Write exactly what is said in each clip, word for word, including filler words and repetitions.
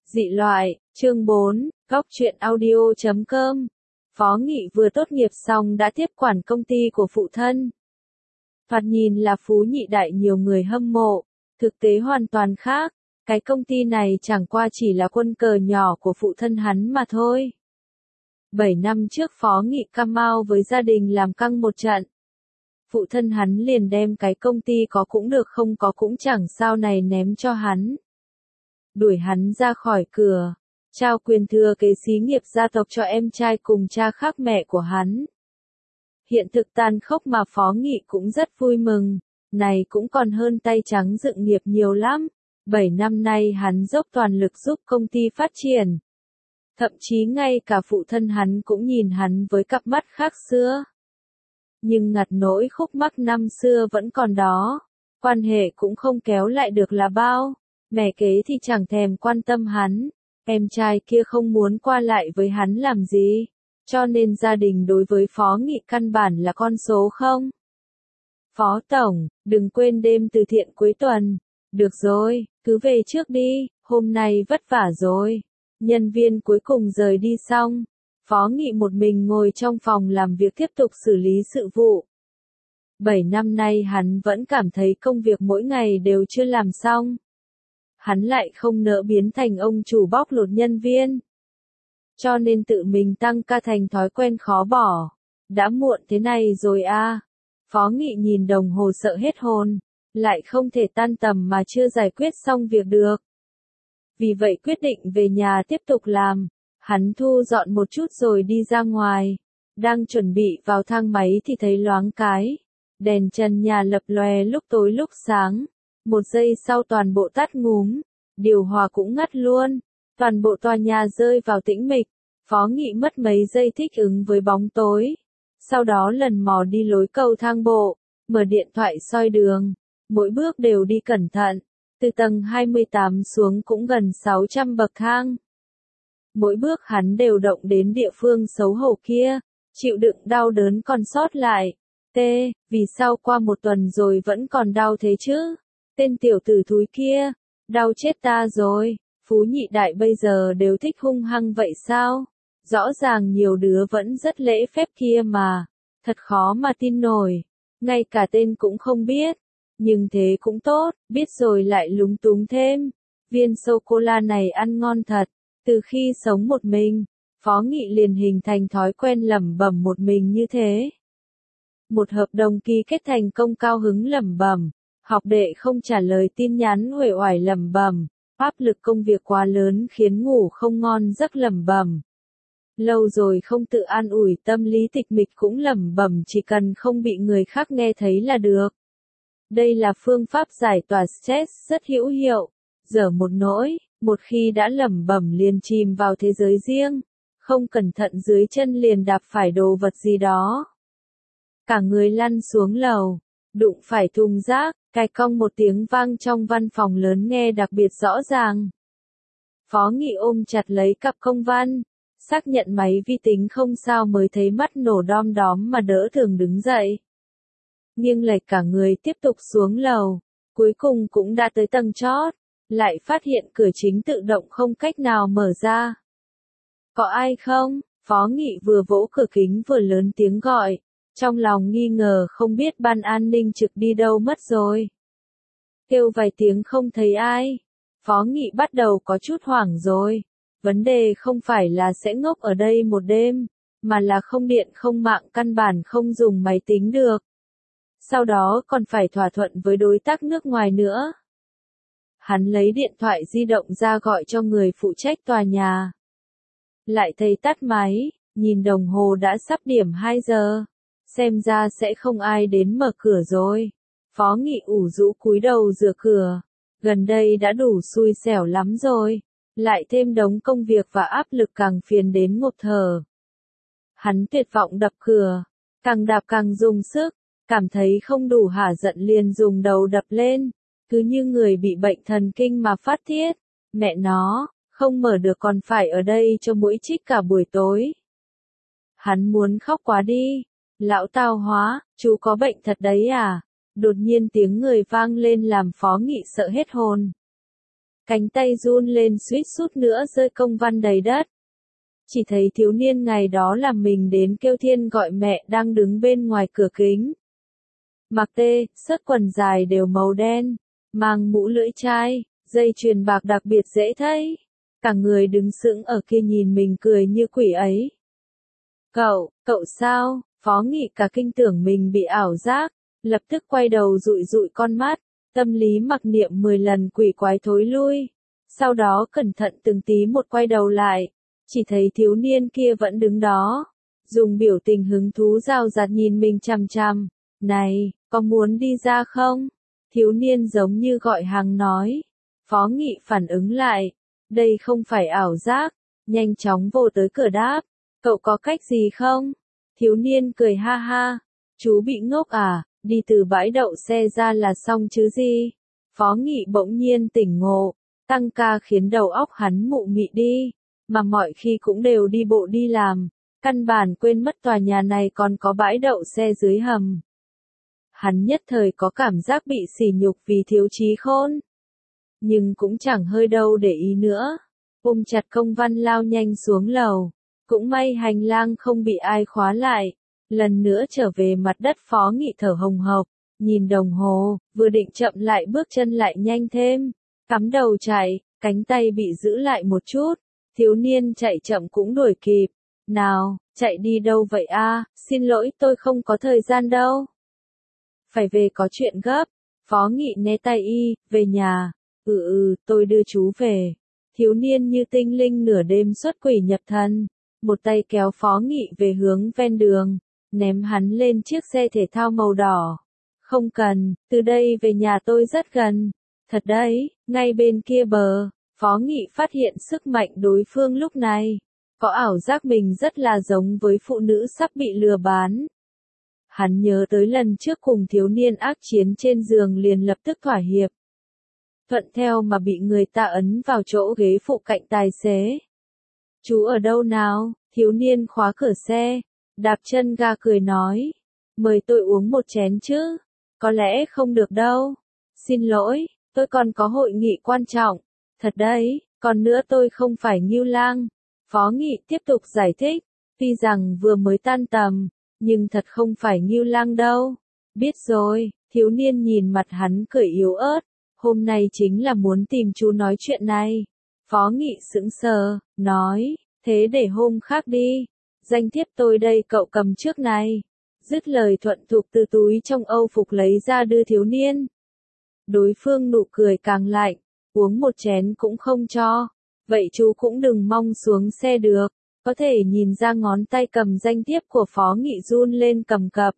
Dị loại, chương bốn, góc truyện audio chấm com. Phó Nghị vừa tốt nghiệp xong đã tiếp quản công ty của phụ thân. Thoạt nhìn là phú nhị đại nhiều người hâm mộ, thực tế hoàn toàn khác, cái công ty này chẳng qua chỉ là quân cờ nhỏ của phụ thân hắn mà thôi. Bảy năm trước Phó Nghị come out với gia đình làm căng một trận. Phụ thân hắn liền đem cái công ty có cũng được không có cũng chẳng sao này ném cho hắn. Đuổi hắn ra khỏi cửa, trao quyền thừa kế xí nghiệp gia tộc cho em trai cùng cha khác mẹ của hắn. Hiện thực tàn khốc mà Phó Nghị cũng rất vui mừng, này cũng còn hơn tay trắng dựng nghiệp nhiều lắm. Bảy năm nay hắn dốc toàn lực giúp công ty phát triển. Thậm chí ngay cả phụ thân hắn cũng nhìn hắn với cặp mắt khác xưa. Nhưng ngặt nỗi khúc mắc năm xưa vẫn còn đó, quan hệ cũng không kéo lại được là bao. Mẹ kế thì chẳng thèm quan tâm hắn, em trai kia không muốn qua lại với hắn làm gì, cho nên gia đình đối với Phó Nghị căn bản là con số không. Phó Tổng, đừng quên đêm từ thiện cuối tuần. Được rồi, cứ về trước đi, hôm nay vất vả rồi. Nhân viên cuối cùng rời đi xong, Phó Nghị một mình ngồi trong phòng làm việc tiếp tục xử lý sự vụ. Bảy năm nay hắn vẫn cảm thấy công việc mỗi ngày đều chưa làm xong. Hắn lại không nỡ biến thành ông chủ bóc lột nhân viên. Cho nên tự mình tăng ca thành thói quen khó bỏ. Đã muộn thế này rồi à. Phó Nghị nhìn đồng hồ sợ hết hồn. Lại không thể tan tầm mà chưa giải quyết xong việc được. Vì vậy quyết định về nhà tiếp tục làm. Hắn thu dọn một chút rồi đi ra ngoài. Đang chuẩn bị vào thang máy thì thấy loáng cái. Đèn trần nhà lập lòe lúc tối lúc sáng. Một giây sau toàn bộ tắt ngúm, điều hòa cũng ngắt luôn, toàn bộ tòa nhà rơi vào tĩnh mịch. Phó Nghị mất mấy giây thích ứng với bóng tối. Sau đó lần mò đi lối cầu thang bộ, mở điện thoại soi đường, mỗi bước đều đi cẩn thận, từ tầng hai mươi tám xuống cũng gần sáu trăm bậc thang. Mỗi bước hắn đều động đến địa phương xấu hổ kia, chịu đựng đau đớn còn sót lại. T, vì sao qua một tuần rồi vẫn còn đau thế chứ? Tên tiểu tử thúi kia, đau chết ta rồi, phú nhị đại bây giờ đều thích hung hăng vậy sao? Rõ ràng nhiều đứa vẫn rất lễ phép kia mà, thật khó mà tin nổi, ngay cả tên cũng không biết, nhưng thế cũng tốt, biết rồi lại lúng túng thêm. Viên sô-cô-la này ăn ngon thật, từ khi sống một mình, Phó Nghị liền hình thành thói quen lẩm bẩm một mình như thế. Một hợp đồng ký kết thành công cao hứng lẩm bẩm. Học đệ không trả lời tin nhắn uể oải lẩm bẩm, áp lực công việc quá lớn khiến ngủ không ngon giấc lẩm bẩm. Lâu rồi không tự an ủi tâm lý tịch mịch cũng lẩm bẩm chỉ cần không bị người khác nghe thấy là được. Đây là phương pháp giải tỏa stress rất hữu hiệu, dở một nỗi, một khi đã lẩm bẩm liền chìm vào thế giới riêng, không cẩn thận dưới chân liền đạp phải đồ vật gì đó. Cả người lăn xuống lầu, đụng phải thùng rác. Cạch cong một tiếng vang trong văn phòng lớn nghe đặc biệt rõ ràng. Phó Nghị ôm chặt lấy cặp công văn, xác nhận máy vi tính không sao mới thấy mắt nổ đom đóm mà đỡ thường đứng dậy. Nghiêng lệch cả người tiếp tục xuống lầu, cuối cùng cũng đã tới tầng chót, lại phát hiện cửa chính tự động không cách nào mở ra. Có ai không? Phó Nghị vừa vỗ cửa kính vừa lớn tiếng gọi. Trong lòng nghi ngờ không biết ban an ninh trực đi đâu mất rồi. Kêu vài tiếng không thấy ai. Phó Nghị bắt đầu có chút hoảng rồi. Vấn đề không phải là sẽ ngốc ở đây một đêm, mà là không điện không mạng căn bản không dùng máy tính được. Sau đó còn phải thỏa thuận với đối tác nước ngoài nữa. Hắn lấy điện thoại di động ra gọi cho người phụ trách tòa nhà. Lại thấy tắt máy, nhìn đồng hồ đã sắp điểm hai giờ. Xem ra sẽ không ai đến mở cửa rồi. Phó Nghị ủ rũ cúi đầu rửa cửa. Gần đây đã đủ xui xẻo lắm rồi. Lại thêm đống công việc và áp lực càng phiền đến ngộp thở. Hắn tuyệt vọng đập cửa. Càng đạp càng dùng sức. Cảm thấy không đủ hả giận liền dùng đầu đập lên. Cứ như người bị bệnh thần kinh mà phát tiết. Mẹ nó, không mở được còn phải ở đây cho mũi chích cả buổi tối. Hắn muốn khóc quá đi. Lão tao hóa, chú có bệnh thật đấy à? Đột nhiên tiếng người vang lên làm Phó Nghị sợ hết hồn. cánh tay run lên suýt chút nữa rơi công văn đầy đất. Chỉ thấy thiếu niên ngày đó làm mình đến kêu thiên gọi mẹ đang đứng bên ngoài cửa kính. Mặc tê, sớt quần dài đều màu đen, mang mũ lưỡi chai, dây chuyền bạc đặc biệt dễ thấy. Cả người đứng sững ở kia nhìn mình cười như quỷ ấy. Cậu, cậu sao? Phó Nghị cả kinh tưởng mình bị ảo giác, lập tức quay đầu dụi dụi con mắt, tâm lý mặc niệm mười lần quỷ quái thối lui. Sau đó cẩn thận từng tí một quay đầu lại, chỉ thấy thiếu niên kia vẫn đứng đó, dùng biểu tình hứng thú rào rạt nhìn mình chằm chằm. Này, có muốn đi ra không? Thiếu niên giống như gọi hàng nói. Phó Nghị phản ứng lại, đây không phải ảo giác, nhanh chóng vô tới cửa đáp. Cậu có cách gì không? Thiếu niên cười ha ha. Chú bị ngốc à, đi từ bãi đậu xe ra là xong chứ gì? Phó Nghị bỗng nhiên tỉnh ngộ, tăng ca khiến đầu óc hắn mụ mị đi, mà mọi khi cũng đều đi bộ đi làm, căn bản quên mất tòa nhà này còn có bãi đậu xe dưới hầm. Hắn nhất thời có cảm giác bị sỉ nhục vì thiếu trí khôn. Nhưng cũng chẳng hơi đâu để ý nữa. Ôm chặt công văn lao nhanh xuống lầu. Cũng may hành lang không bị ai khóa lại. Lần nữa trở về mặt đất Phó Nghị thở hồng hộc. Nhìn đồng hồ, vừa định chậm lại bước chân lại nhanh thêm. Cắm đầu chạy, cánh tay bị giữ lại một chút. Thiếu niên chạy chậm cũng đuổi kịp. Nào, chạy đi đâu vậy a? Xin lỗi tôi không có thời gian đâu. Phải về có chuyện gấp. Phó Nghị né tay y, về nhà. Ừ ừ, tôi đưa chú về. Thiếu niên như tinh linh nửa đêm xuất quỷ nhập thần. Một tay kéo Phó Nghị về hướng ven đường, ném hắn lên chiếc xe thể thao màu đỏ. Không cần, từ đây về nhà tôi rất gần. Thật đấy, ngay bên kia bờ. Phó Nghị phát hiện sức mạnh đối phương lúc này. Có ảo giác mình rất là giống với phụ nữ sắp bị lừa bán. Hắn nhớ tới lần trước cùng thiếu niên ác chiến trên giường liền lập tức thỏa hiệp. Thuận theo mà bị người ta ấn vào chỗ ghế phụ cạnh tài xế. Chú ở đâu nào? Thiếu niên khóa cửa xe, đạp chân ga cười nói. Mời tôi uống một chén chứ? Có lẽ không được đâu. Xin lỗi, tôi còn có hội nghị quan trọng. Thật đấy, còn nữa tôi không phải Ngưu Lang. Phó Nghị tiếp tục giải thích. Tuy rằng vừa mới tan tầm, nhưng thật không phải Ngưu Lang đâu. Biết rồi, thiếu niên nhìn mặt hắn cười yếu ớt. Hôm nay chính là muốn tìm chú nói chuyện này. Phó Nghị sững sờ, nói, thế để hôm khác đi. Danh thiếp tôi đây cậu cầm trước này. Dứt lời thuận thục từ túi trong âu phục lấy ra đưa thiếu niên. Đối phương nụ cười càng lạnh, uống một chén cũng không cho. Vậy chú cũng đừng mong xuống xe được. Có thể nhìn ra ngón tay cầm danh thiếp của Phó Nghị run lên cầm cập.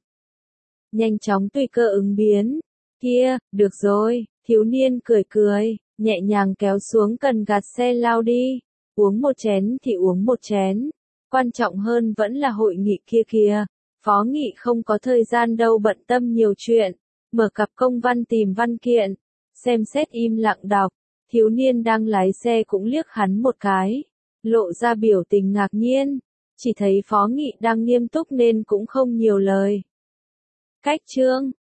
Nhanh chóng tùy cơ ứng biến. Kia, được rồi, thiếu niên cười cười, nhẹ nhàng kéo xuống cần gạt xe lao đi. Uống một chén thì uống một chén. Quan trọng hơn vẫn là hội nghị kia kìa. Phó Nghị không có thời gian đâu bận tâm nhiều chuyện. Mở cặp công văn tìm văn kiện. Xem xét im lặng đọc. Thiếu niên đang lái xe cũng liếc hắn một cái. Lộ ra biểu tình ngạc nhiên. Chỉ thấy Phó Nghị đang nghiêm túc nên cũng không nhiều lời. Cách chương